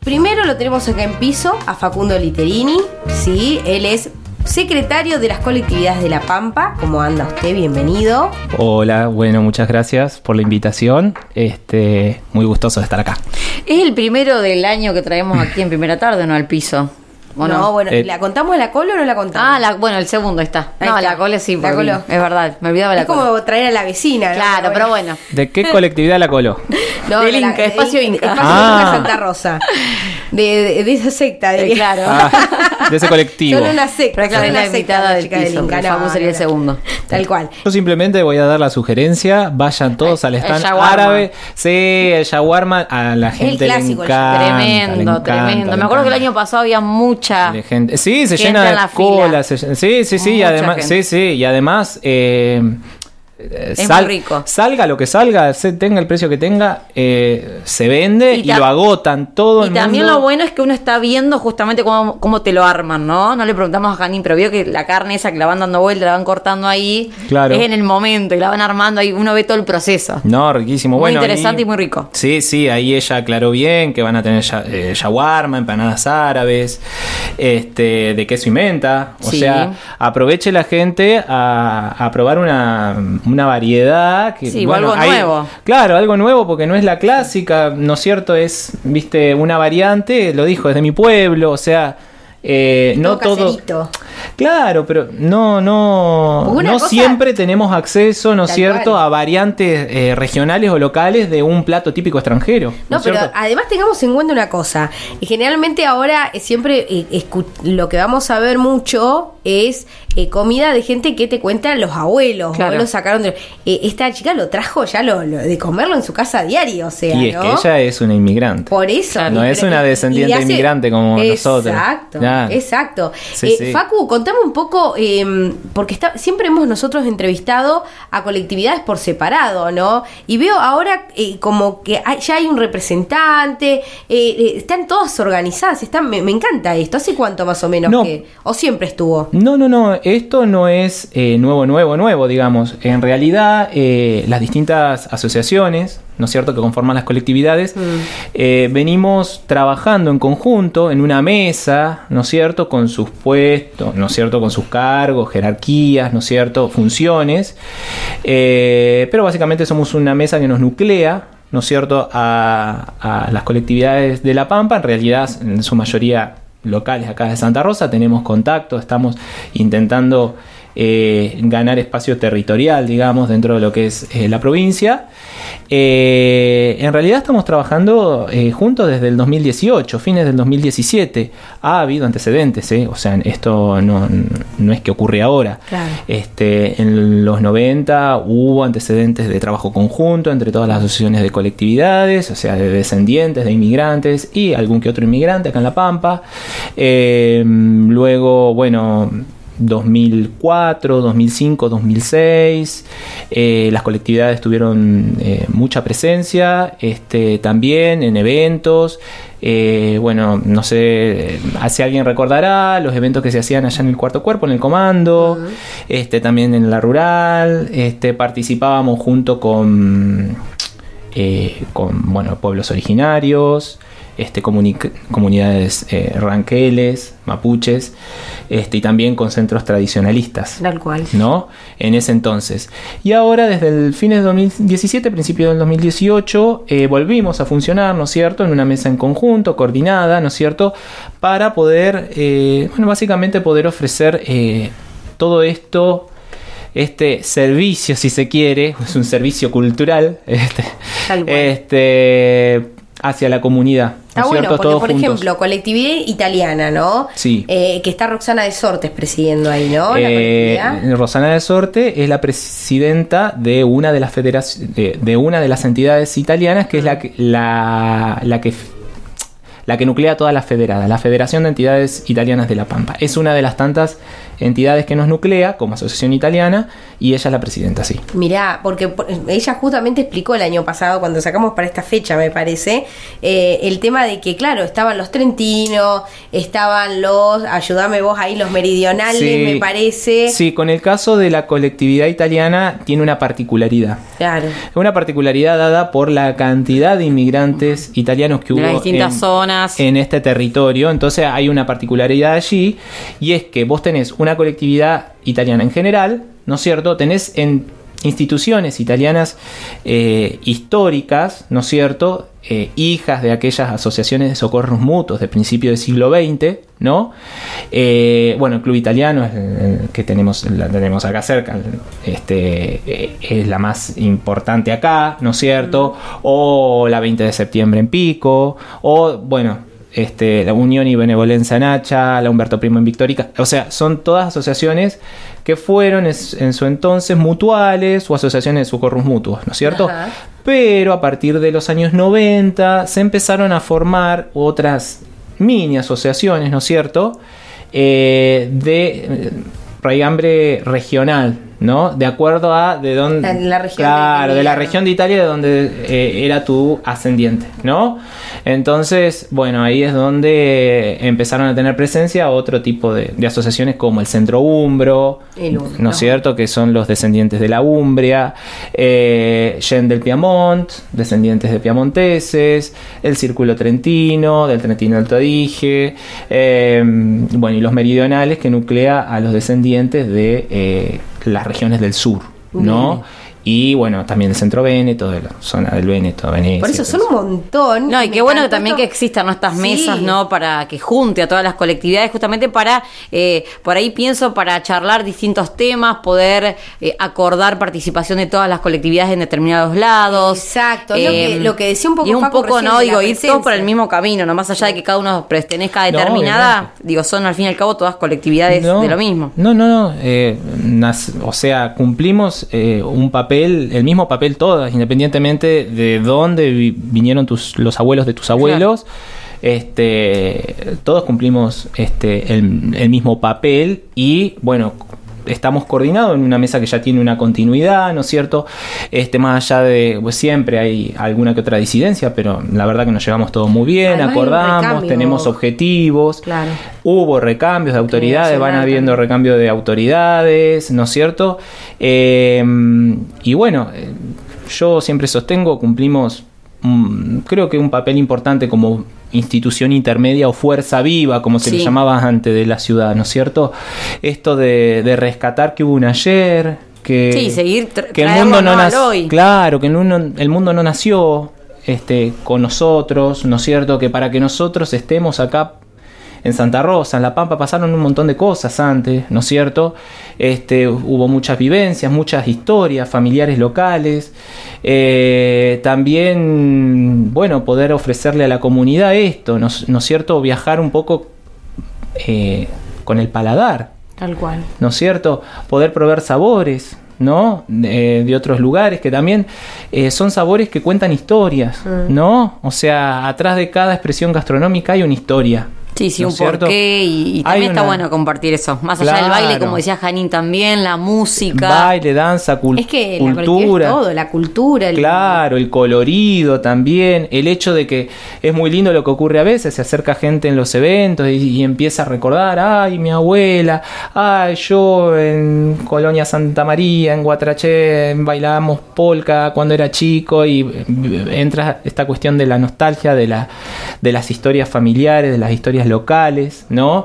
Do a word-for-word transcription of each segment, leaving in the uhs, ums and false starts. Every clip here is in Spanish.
primero lo tenemos acá en piso, a Facundo Literini, sí, él es secretario de las colectividades de La Pampa. ¿Cómo anda usted? Bienvenido. Hola, bueno, muchas gracias por la invitación. Este, muy gustoso de estar acá. Es el primero del año que traemos aquí en Primera Tarde, ¿no? Al piso. No, no, bueno, eh, ¿la contamos la colo o no la contamos? Ah, la, bueno, el segundo está. Ahí no, está. La colo sí, la colo. Es verdad, me olvidaba la es colo. Es como traer a la vecina, ¿no? Claro, pero bueno. ¿De qué colectividad la coló? No, del de la, Inca, Espacio de, Inca. Espacio Ah. Inca Santa Rosa. De, de, de esa secta, de Eh, claro. Ah, de ese colectivo. Son una secta. Pero claro, son es la una secta, invitada del chicas piso. Inca. El No, Facu sería no, el segundo. Tal cual. Yo simplemente voy a dar la sugerencia, vayan todos al El stand shawarma. árabe. Sí, el shawarma a la gente le clásico, el encanta. Tremendo, le encanta, tremendo. le Me acuerdo que el encanta. año pasado había mucha. De gente. Sí, se gente llena en de la colas. se- Sí, sí, sí. Y Mucha además, gente. sí, sí. Y además, eh, eh, Es muy rico. salga lo que salga, se tenga el precio que tenga, eh, se vende Y y, ta- lo agotan todo Y el también mundo. lo bueno es que uno está viendo justamente cómo, cómo te lo arman, ¿no? No le preguntamos a Janine, pero vio que la carne esa que la van dando vuelta, la van cortando ahí, Claro. es en el momento y la van armando ahí, uno ve todo el proceso. No, riquísimo. Muy Bueno, interesante ahí- y muy rico. Sí, sí, ahí ella aclaró bien que van a tener ya- eh, shawarma, empanadas árabes, este, de queso y menta. O Sí. sea, aproveche la gente a, a probar una, una variedad. Que, Sí, o algo hay- nuevo. Claro, algo nuevo porque no es la clásica, ¿no es cierto? Es, viste, una variante, lo dijo, es de mi pueblo, o sea... Eh, no Todo todo, caserito. claro, pero no, no, Porque una no cosa- siempre tenemos acceso, ¿no es Tal cierto?, cual. a variantes eh, regionales o locales de un plato típico extranjero. No, es pero cierto? además tengamos en cuenta una cosa. Y generalmente ahora eh, siempre eh, escu- lo que vamos a ver mucho es eh, comida de gente que te cuenta los abuelos. Claro. Abuelos sacaron de- eh, esta chica lo trajo ya lo, lo- de comerlo en su casa a diario, o sea, Y es ¿no? que ella es una inmigrante. Por eso. No y- es pero- una y- descendiente y hace- inmigrante como nosotros. Exacto, Claro. exacto. Sí, Eh, sí. Facu, contame un poco, eh, porque está, siempre hemos nosotros entrevistado a colectividades por separado, ¿no? Y veo ahora eh, como que hay- ya hay un representante, eh, eh, están todas organizadas, están, me, me encanta esto. ¿Hace cuánto más o menos No. que? ¿O siempre estuvo? No, no, no, esto no es eh, nuevo, nuevo, nuevo, digamos. En realidad, eh, las distintas asociaciones, ¿no es cierto?, que conforman las colectividades, Mm. eh, venimos trabajando en conjunto, en una mesa, ¿no es cierto?, con sus puestos, ¿no es cierto?, con sus cargos, jerarquías, ¿no es cierto?, funciones. Eh, pero básicamente somos una mesa que nos nuclea, ¿no es cierto?, a, a las colectividades de La Pampa, en realidad en su mayoría locales acá de Santa Rosa, tenemos contacto, estamos intentando eh, ganar espacio territorial, digamos, dentro de lo que es eh, la provincia. Eh, en realidad estamos trabajando eh, juntos desde el dos mil dieciocho, fines del dos mil diecisiete. Ha habido antecedentes, ¿eh? O sea, esto no, no es que ocurre ahora. Claro. Este, en los noventa hubo antecedentes de trabajo conjunto entre todas las asociaciones de colectividades, o sea, de descendientes, de inmigrantes y algún que otro inmigrante acá en La Pampa. Eh, luego, bueno, dos mil cuatro, dos mil cinco, dos mil seis, eh, las colectividades tuvieron eh, mucha presencia, este, también en eventos. Eh, bueno, no sé si alguien recordará los eventos que se hacían allá en el Cuarto Cuerpo, en el Comando, uh-huh. este, también en la Rural. Este, participábamos junto con, eh, con bueno, pueblos originarios, este, comuni- comunidades eh, ranqueles, mapuches, este, y también con centros tradicionalistas. Tal cual. ¿No? En ese entonces. Y ahora, desde el fines de dos mil diecisiete, principio del dos mil dieciocho, eh, volvimos a funcionar, ¿no es cierto?, en una mesa en conjunto, coordinada, ¿no es cierto?, para poder, eh, bueno, básicamente poder ofrecer eh, todo esto, este servicio, si se quiere, es un servicio cultural, este, Tal cual. este hacia la comunidad. Está ¿no es bueno, cierto? porque Todos por juntos. ejemplo, colectividad italiana, ¿no? Sí. Eh, que está Roxana de Sortes presidiendo ahí, ¿no? La Eh, colectividad. Rosana de Sorte es la presidenta de una de las federaciones, de, de una de las entidades italianas, que es la que la, la que la que nuclea todas las federadas, la Federación de Entidades Italianas de La Pampa. Es una de las tantas entidades que nos nuclea como asociación italiana y ella es la presidenta, sí. Mirá, porque por- ella justamente explicó el año pasado, cuando sacamos para esta fecha, me parece, eh, el tema de que, claro, estaban los trentinos, estaban los, ayúdame vos ahí, los meridionales, Sí. me parece. Sí, con el caso de la colectividad italiana tiene una particularidad. Claro. Una particularidad dada por la cantidad de inmigrantes italianos que De hubo las distintas en, zonas. colonias. En este territorio. Entonces hay una particularidad allí, y es que vos tenés una colectividad italiana en general, ¿no es cierto? Tenés en instituciones italianas eh, históricas, ¿no es cierto?, eh, hijas de aquellas asociaciones de socorros mutuos de principio del siglo veinte, ¿no? Eh, bueno, el Club Italiano es el que tenemos, la tenemos acá cerca, este, eh, es la más importante acá, ¿no es cierto? O la veinte de septiembre en Pico, o bueno, este, la Unión y Benevolencia en Hacha, la Humberto Primo en Victorica. O sea, son todas asociaciones que fueron es, en su entonces mutuales o asociaciones de socorros mutuos, ¿no es cierto? Ajá. Pero a partir de los años noventa se empezaron a formar otras mini asociaciones, ¿no es cierto?, eh, de eh, raigambre regional, ¿no? De acuerdo a de dónde... La, la región claro, de, de la región de Italia de donde eh, era tu ascendiente, ¿no? Entonces, bueno, ahí es donde empezaron a tener presencia otro tipo de, de asociaciones como el Centro Umbro, El Umbro. ¿no es cierto?, que son los descendientes de la Umbria, eh, Gen del Piemont, descendientes de piamonteses, el Círculo Trentino, del Trentino Alto Adige, eh, bueno, y los meridionales, que nuclea a los descendientes de eh, las regiones del sur, ¿no? Bien. Y bueno, también el centro Véneto, de la zona del Véneto, Venecia. Por eso son un montón. No, y Me qué bueno que encantó también esto. que existan, ¿no?, estas Sí. mesas, ¿no?, para que junte a todas las colectividades, justamente para, eh, por ahí pienso, para charlar distintos temas, poder eh, acordar participación de todas las colectividades en determinados lados. Exacto, es lo que- lo que decía un poco Y un Facu poco, recién ¿no?, de la digo, ir todos por el presencia. mismo camino, no más allá de que cada uno pertenezca a No, determinada, obviamente. digo, son al fin y al cabo todas colectividades No, de lo mismo. No, no, no. eh, nas- o sea, cumplimos eh, un papel, el mismo papel todas, independientemente de dónde vi- vinieron tus, los abuelos de tus abuelos. Este, todos cumplimos este, el, el mismo papel y, bueno, estamos coordinados en una mesa que ya tiene una continuidad, ¿no es cierto? Este, más allá de, pues siempre hay alguna que otra disidencia, pero la verdad que nos llevamos todo muy bien, Además hay un acordamos, recambio. tenemos objetivos. Claro. Hubo recambios de autoridades, van Nacional habiendo también. recambio de autoridades, ¿no es cierto? Eh, y bueno, eh, yo siempre sostengo, cumplimos, mm, creo que un papel importante como institución intermedia o fuerza viva, como se Sí. le llamaba antes de la ciudad, ¿no es cierto? Esto de, de rescatar que hubo un ayer, que, Sí, seguir tra- que el traerlo, mundo no ¿no?, al nació, hoy. claro, que el mundo, el mundo no nació este, con nosotros, ¿no es cierto? Que para que nosotros estemos acá en Santa Rosa, en La Pampa, pasaron un montón de cosas antes, ¿no es cierto? Este, hubo muchas vivencias, muchas historias familiares locales. Eh, también, bueno, poder ofrecerle a la comunidad esto, ¿no, ¿no es cierto? Viajar un poco eh, con el paladar, Tal cual. ¿no es cierto? Poder probar sabores, ¿no? De, de otros lugares que también eh, son sabores que cuentan historias, Mm. ¿no? O sea, atrás de cada expresión gastronómica hay una historia. Sí, sí, ¿no un es cierto? porqué y, y Hay también está una- bueno compartir eso. Más allá del baile, Claro. como decía Janine también, la música. Baile, danza, cul- Es que la colectividad cultura. es todo, la cultura. El, Claro, el colorido también, el hecho de que es muy lindo lo que ocurre a veces, se acerca gente en los eventos y, y empieza a recordar, ay, mi abuela, ay, yo en Colonia Santa María, en Guatraché, bailábamos polka cuando era chico y eh, entra esta cuestión de la nostalgia, de, la, de las historias familiares, de las historias locales, ¿no?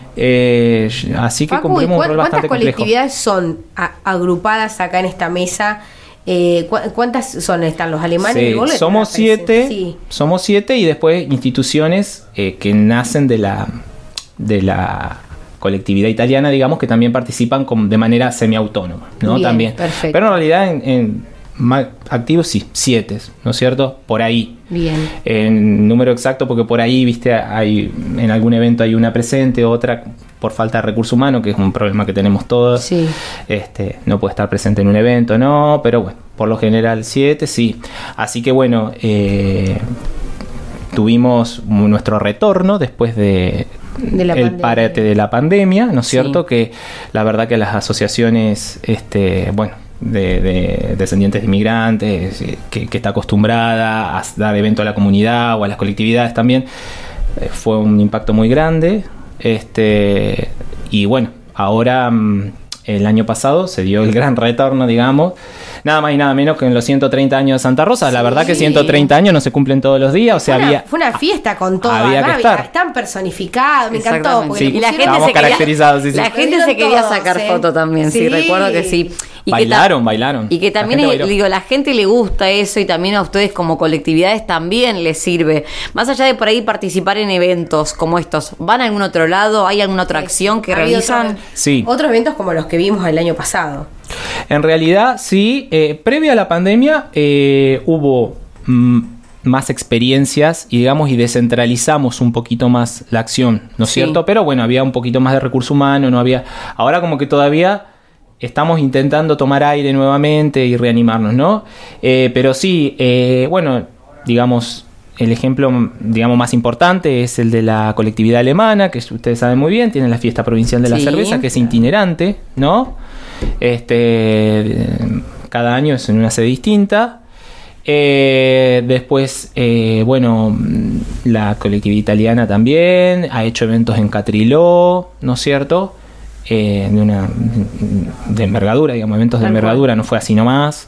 Eh, así que Facu, ¿y cumplimos un cuán- rol ¿cuántas bastante complejo. colectividades son a- agrupadas acá en esta mesa? Eh, ¿cu- ¿Cuántas son? ¿Están los alemanes? Sí, del boleto? somos Me parece. siete, Sí. somos siete y después instituciones eh, que nacen de la de la colectividad italiana, digamos, que también participan con, de manera semiautónoma, ¿no? Bien, También. perfecto. Pero en realidad en, en ma- activos sí, siete, ¿no es cierto? Por ahí. Bien. En número exacto, porque por ahí, viste, hay en algún evento hay una presente, otra por falta de recurso humano, que es un problema que tenemos todos. Sí. Este, no puede estar presente en un evento, no, pero bueno, por lo general siete, sí. Así que bueno, eh, tuvimos nuestro retorno después de, De la el pandemia. parate de la pandemia, ¿no es Sí. cierto? Que la verdad que las asociaciones, este, bueno, de, de descendientes de inmigrantes, eh, que, que está acostumbrada a dar evento a la comunidad o a las colectividades también, eh, fue un impacto muy grande. Este, y bueno, ahora mm, el año pasado se dio el gran retorno, digamos, nada más y nada menos que en los ciento treinta años de Santa Rosa. Sí. La verdad que ciento treinta años no se cumplen todos los días, o sea, fue había... Una, fue una fiesta con todo, había que estar. Están personificados, me encantó. Porque sí. Y la gente Estábamos se quería, caracterizados, sí, sí. La gente se quería todos, sacar ¿sí? foto también, sí, sí, recuerdo que sí. Y bailaron, que bailaron. Y que también, la es, digo, la gente le gusta eso y también a ustedes como colectividades también les sirve. Más allá de por ahí participar en eventos como estos, ¿van a algún otro lado? ¿Hay alguna otra acción que realizan? Otro, sí. Otros eventos como los que vimos el año pasado. En realidad, sí. Eh, previa a la pandemia eh, hubo... Mm, más experiencias y digamos y descentralizamos un poquito más la acción, ¿no es sí. cierto? Pero bueno, había un poquito más de recurso humano, no había... Ahora como que todavía estamos intentando tomar aire nuevamente y reanimarnos, ¿no? Eh, pero sí, eh, bueno, digamos, el ejemplo, digamos, más importante es el de la colectividad alemana, que ustedes saben muy bien, tiene la fiesta provincial de la sí. cerveza, que es itinerante, ¿no? Este, cada año es en una sede distinta. Eh, después, eh, bueno, la colectividad italiana también ha hecho eventos en Catriló, ¿no es cierto? Eh, de una de envergadura, digamos, eventos de envergadura, no fue así nomás.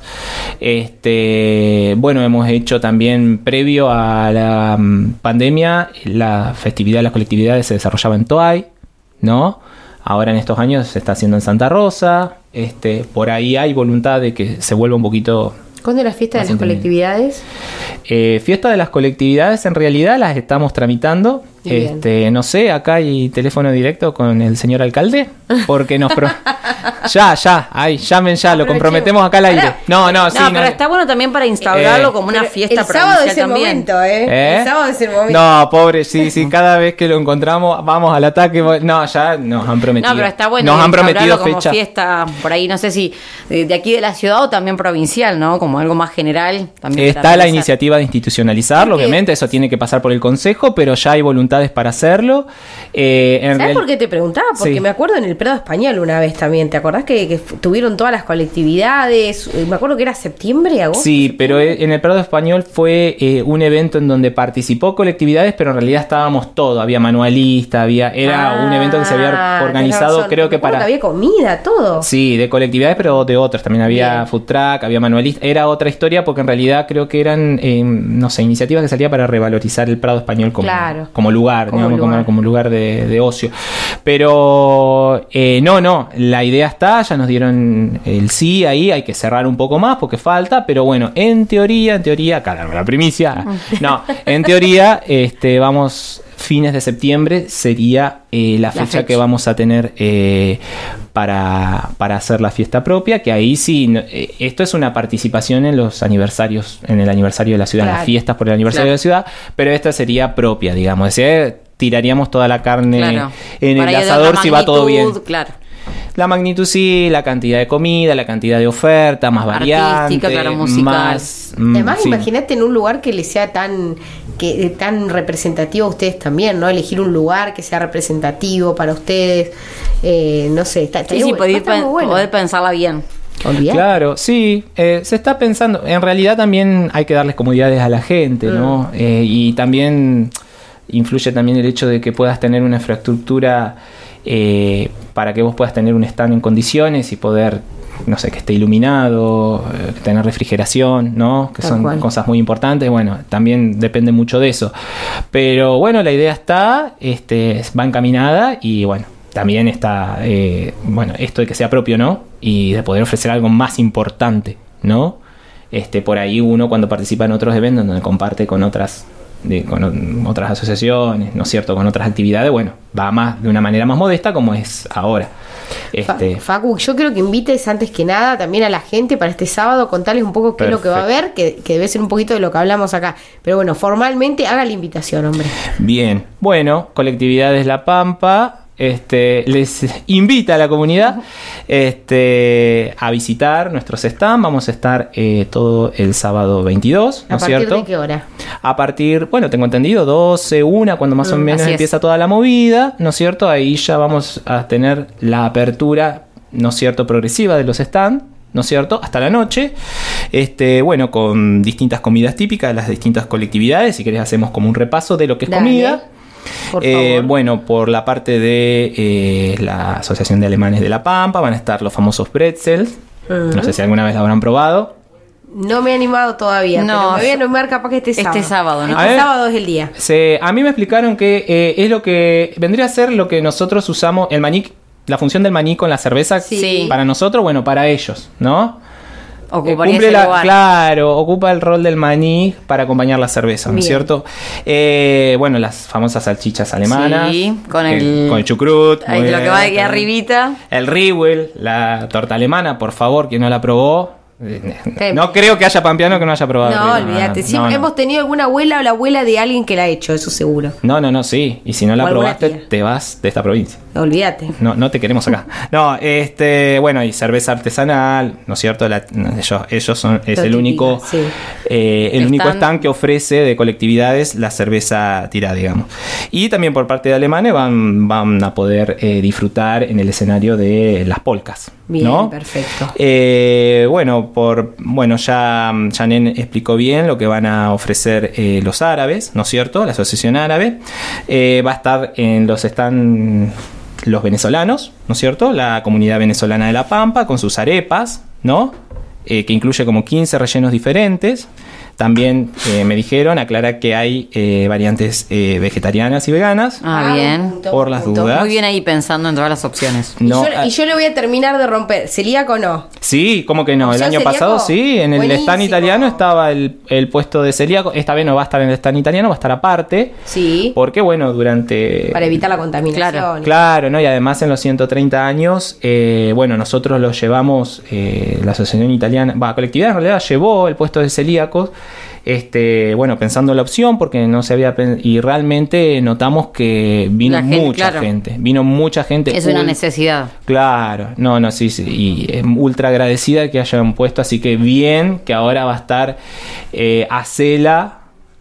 Este, bueno, hemos hecho también, previo a la um, pandemia, la festividad de las colectividades se desarrollaba en Toay, ¿no? Ahora en estos años se está haciendo en Santa Rosa. Este, por ahí hay voluntad de que se vuelva un poquito... ¿Cuándo es la fiesta de las colectividades? Eh, fiesta de las colectividades en realidad las estamos tramitando. Este, no sé, acá hay teléfono directo con el señor alcalde, porque nos pro... ya, ya, ahí, llamen ya, lo comprometemos acá al aire. No, no, sí, no, no. pero está bueno también para instaurarlo eh, como una fiesta el sábado es el también. Momento, ¿eh? ¿Eh? El sábado es el momento. No, pobre, sí, sí, cada vez que lo encontramos vamos al ataque. No, ya nos han prometido. No, pero está bueno. Nos han prometido como fecha. Fiesta por ahí, no sé si de aquí de la ciudad o también provincial, ¿no? Como algo más general. También está la iniciativa de institucionalizarlo, obviamente, eso tiene que pasar por el consejo, pero ya hay voluntades para hacerlo. Eh, en ¿Sabes real... por qué te preguntaba? Porque sí. me acuerdo en el Prado Español una vez también, ¿te acordás que, que tuvieron todas las colectividades? Me acuerdo que era septiembre, agosto. Sí, septiembre. pero en el Prado Español fue eh, un evento en donde participó colectividades, pero en realidad estábamos todos, había manualista, había era ah, un evento que se había organizado, creo que para... Que había comida, todo. Sí, de colectividades, pero de otras, también había Bien. food truck, había manualista, era otra historia porque en realidad creo que eran, eh, no sé, iniciativas que salían para revalorizar el Prado Español como, claro. como lugar, como digamos, lugar. Como, como lugar de, de ocio. Pero eh, no, no, la idea está, ya nos dieron el sí ahí, hay que cerrar un poco más porque falta, pero bueno, en teoría, en teoría, caramba, la primicia, no, en teoría, este, vamos... fines de septiembre sería eh, la, fecha la fecha que vamos a tener eh, para, para hacer la fiesta propia, que ahí sí, eh, esto es una participación en los aniversarios, en el aniversario de la ciudad, claro. las fiestas por el aniversario claro. de la ciudad, pero esta sería propia, digamos, es decir, tiraríamos toda la carne claro. en para el asador si va todo bien. Claro. La magnitud sí, la cantidad de comida, la cantidad de oferta, más variante, claro, musical. Más, mm, Además, sí. imagínate en un lugar que le sea tan que tan representativo a ustedes también, ¿no? Elegir un lugar que sea representativo para ustedes, eh, no sé, está, está sí, sí, poder, pen- bueno. poder pensarla bien. ¿Olvidar? Claro, sí, eh, se está pensando, en realidad también hay que darles comodidades a la gente, mm. ¿no? Eh, y también influye también el hecho de que puedas tener una infraestructura eh, para que vos puedas tener un stand en condiciones y poder, no sé, que esté iluminado, eh, tener refrigeración, ¿no? Que Tal son cual. Cosas muy importantes. Bueno, también depende mucho de eso. Pero bueno, la idea está, este, va encaminada y bueno, también está, eh, bueno, esto de que sea propio, ¿no? Y de poder ofrecer algo más importante, ¿no? Este, por ahí uno cuando participa en otros eventos donde comparte con otras De, con otras asociaciones, ¿no es cierto?, con otras actividades, bueno, va más de una manera más modesta como es ahora. Este... Facu, yo creo que invites antes que nada también a la gente para este sábado, contarles un poco qué Perfecto. Es lo que va a haber, que, que debe ser un poquito de lo que hablamos acá, pero bueno, formalmente haga la invitación, hombre. Bien, bueno, Colectividades La Pampa Este, les invita a la comunidad este, a visitar nuestros stands. Vamos a estar eh, todo el sábado veintidós, ¿no es cierto? ¿A partir de qué hora? A partir, bueno, tengo entendido, doce, una, cuando más mm, o menos empieza es. toda la movida, ¿no es cierto? Ahí ya vamos a tener la apertura, ¿no es cierto?, progresiva de los stands, ¿no es cierto?, hasta la noche, este, bueno, con distintas comidas típicas de las distintas colectividades. Si querés hacemos como un repaso de lo que es Dale. comida. Por eh, bueno, por la parte de eh, la Asociación de Alemanes de La Pampa van a estar los famosos pretzels, Uh-huh. No sé si alguna vez la habrán probado. No me he animado todavía, No, pero me voy a animar capaz que este sábado. Este sábado, ¿no? A Este ver. sábado es el día. Se, a mí me explicaron que eh, es lo que vendría a ser lo que nosotros usamos, el maní, la función del maní con la cerveza. Sí. Para nosotros, bueno, para ellos, ¿no? Ocuparía Cumple ese la- lugar. claro, ocupa el rol del maní para acompañar la cerveza, ¿no es Bien. cierto? Eh, bueno, las famosas salchichas alemanas. Sí, con que- el- con el chucrut. Ahí muy lo que bien, va aquí también. arribita. El Riewel, la torta alemana, por favor, quien no la probó. Eh, Qué- No creo que haya pampeano que no haya probado. No, el Riewel, olvídate. no, Siempre no. hemos tenido alguna abuela o la abuela de alguien que la ha hecho, eso seguro. No, no, no, sí. Y si no la O alguna probaste, tía. te vas de esta provincia. Olvídate. No, no te queremos acá. No, este, bueno, y cerveza artesanal, ¿no es cierto? La- ellos, ellos son, es Lo el típico, único, sí. eh, el Están- único stand que ofrece de colectividades la cerveza tirada, digamos. Y también por parte de alemanes van, van a poder eh, disfrutar en el escenario de las polcas. Bien, ¿no? perfecto. Eh, bueno, por bueno, ya Janén explicó bien lo que van a ofrecer eh, los árabes, ¿no es cierto? La Asociación Árabe. Eh, va a estar en los stands los venezolanos, ¿no es cierto? La comunidad venezolana de La Pampa con sus arepas, ¿no? Eh, que incluye como quince rellenos diferentes. También eh, me dijeron, aclara que hay eh, variantes eh, vegetarianas y veganas. Ah, un bien. punto, Por un las punto. dudas. Muy bien ahí pensando en todas las opciones. Y, No, yo, ah, y yo le voy a terminar de romper. ¿Celíaco o no? Sí, ¿cómo que no? El ¿Opción año celíaco? pasado sí, en el Buenísimo. stand italiano estaba el, el puesto de celíaco. Esta vez no va a estar en el stand italiano, va a estar aparte. Sí. Porque, bueno, durante... Para evitar la contaminación. Claro, Claro, ¿no? Y además en los ciento treinta años, eh, bueno, nosotros lo llevamos, eh, la Asociación Italiana, va, colectividad en realidad llevó el puesto de celíacos, este, bueno, pensando en la opción, porque no se había, pen- y realmente notamos que vino La gente, mucha claro. gente, vino mucha gente. Es una Ul- necesidad. Claro, no, no, sí, sí, y es ultra agradecida que hayan puesto, así que bien que ahora va a estar eh, Acela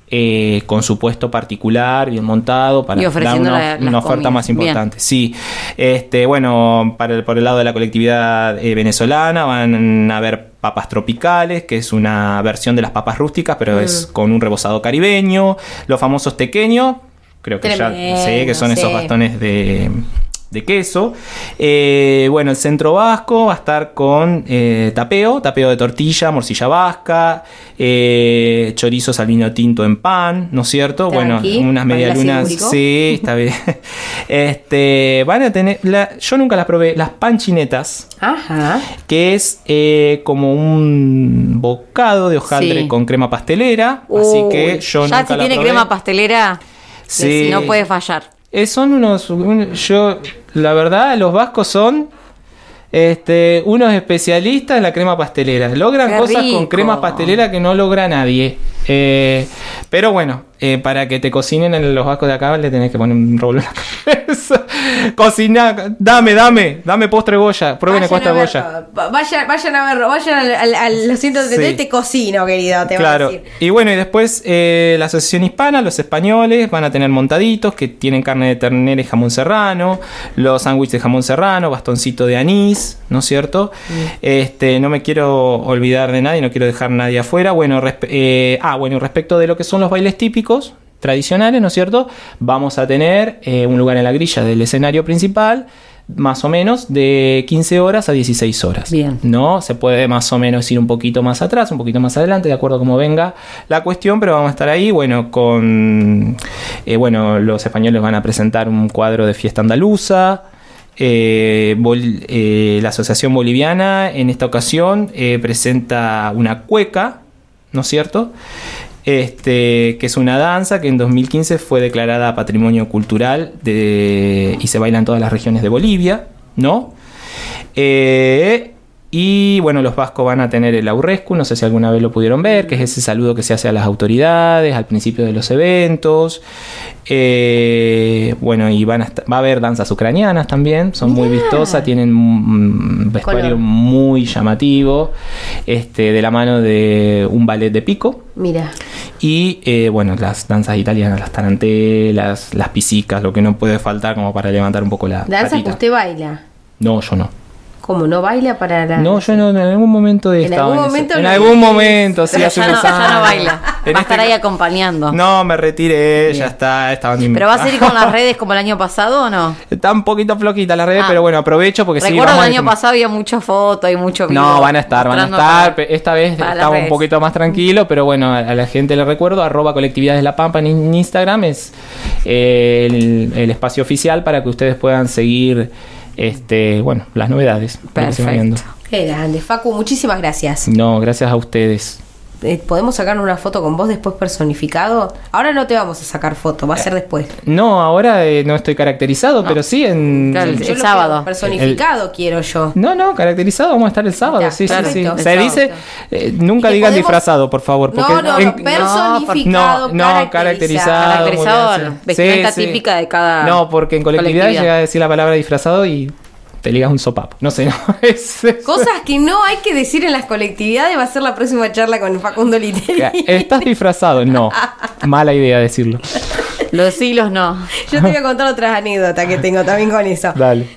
eh, con su puesto particular, bien montado, para Y ofreciendo dar una, la- las una oferta comidas. más importante. Sí, este, bueno, para el, por el lado de la colectividad eh, venezolana van a haber papas tropicales, que es una versión de las papas rústicas, pero es con un rebozado caribeño, los famosos tequeños, creo que ya Tremendo, sé que son esos sí. bastones de de queso. Eh, bueno, el centro vasco va a estar con eh, tapeo, tapeo de tortilla, morcilla vasca, eh, chorizos al vino tinto en pan, ¿no es cierto? Tranqui, Bueno, unas para ir medialunas, así, sí, está bien. Este, van a tener, la- yo nunca las probé, las panchinetas, Ajá. que es eh, como un bocado de hojaldre Sí. con crema pastelera, así Uy, que yo Ya nunca si la tiene probé. crema pastelera, Sí. no puede fallar. Eh, son unos, un- yo, la verdad, los vascos son este, unos especialistas en la crema pastelera. Logran Qué cosas rico. con crema pastelera que no logra nadie. Eh, pero bueno, eh, para que te cocinen en los vascos de acá le tenés que poner un rolo en la cabeza. Cocina, dame, dame, dame postre Goya. Prueben el Vayan postre a Goya. verlo. Vayan, vayan a verlo. Vayan al, al, al los ciento treinta y tres, Sí. te cocino, querido. Te Claro, van a decir. y bueno, y después eh, la Asociación Hispana, los españoles van a tener montaditos que tienen carne de ternera y jamón serrano, los sándwiches de jamón serrano, bastoncito de anís, ¿no es cierto? Este, no me quiero olvidar de nadie, no quiero dejar a nadie afuera. Bueno, respe- eh, ah, bueno, y respecto de lo que son los bailes típicos tradicionales, ¿no es cierto? Vamos a tener eh, un lugar en la grilla del escenario principal, más o menos de quince horas a dieciséis horas. Bien. ¿No? Se puede más o menos ir un poquito más atrás, un poquito más adelante, de acuerdo a cómo venga la cuestión, pero vamos a estar ahí, bueno, con... eh, bueno, los españoles van a presentar un cuadro de fiesta andaluza. Eh, Bol- eh, la Asociación Boliviana en esta ocasión eh, presenta una cueca, ¿no es cierto? Este, que es una danza que en dos mil quince fue declarada Patrimonio Cultural de, y se baila en todas las regiones de Bolivia, ¿no? Eh, y bueno, los vascos van a tener el aurrescu, no sé si alguna vez lo pudieron ver, que es ese saludo que se hace a las autoridades al principio de los eventos. Eh, bueno, y van a est- va a haber danzas ucranianas también, son muy Mirá. vistosas, tienen un vestuario Color. muy llamativo, este, de la mano de un ballet de pico. Mira. Y eh, bueno, las danzas italianas, las tarantelas, las pisicas, lo que no puede faltar como para levantar un poco la Danza que patita. usted baila. No, yo no. ¿Cómo no baila para la... No, yo no, en algún momento he En estado algún en momento eso. En lo algún hice. momento, sí, Pero hace ya no, unos ya no años. baila. En Va a este estar ahí ca- acompañando. No, me retiré, Bien. ya está, estaba en mi- ¿Pero vas a ir con las redes como el año pasado o no? Está un poquito flojita la red, Ah. pero bueno, aprovecho porque sí, Recuerdo vamos que el a año difundir. pasado había muchas fotos y mucho video. No, van a estar, van a mostrando estar. para- Esta vez para las estaba un redes. poquito más tranquilo, pero bueno, a, a la gente le recuerdo, arroba colectividades La Pampa en Instagram es eh, el, el espacio oficial para que ustedes puedan seguir este, bueno, las novedades. lo que se va viendo. Perfecto. Qué grande. Facu, muchísimas gracias. No, gracias a ustedes. Eh, ¿Podemos sacarnos una foto con vos después personificado? Ahora no te vamos a sacar foto, va a ser después. No, ahora eh, no estoy caracterizado, pero sí en... Claro, en- el Yo lo sábado. quiero personificado quiero yo. No, no, caracterizado, vamos a estar el sábado, Está, sí, sí, perfecto, sí. el Se sábado. dice, eh, nunca Y que digan podemos- disfrazado, por favor. Porque No, no, en- no, personificado, no, no, caracterizado. Caracterizado, muy bien, sí. vestimenta Sí, sí. típica de cada No, porque en colectividad, colectividad. llega a decir la palabra disfrazado y te ligas un sopapo. No sé, no. Es, es- Cosas que no hay que decir en las colectividades va a ser la próxima charla con Facundo Literi. ¿Estás disfrazado? No. Mala idea decirlo. Los hilos no. Yo te voy a contar otras anécdotas que tengo también con eso. Dale.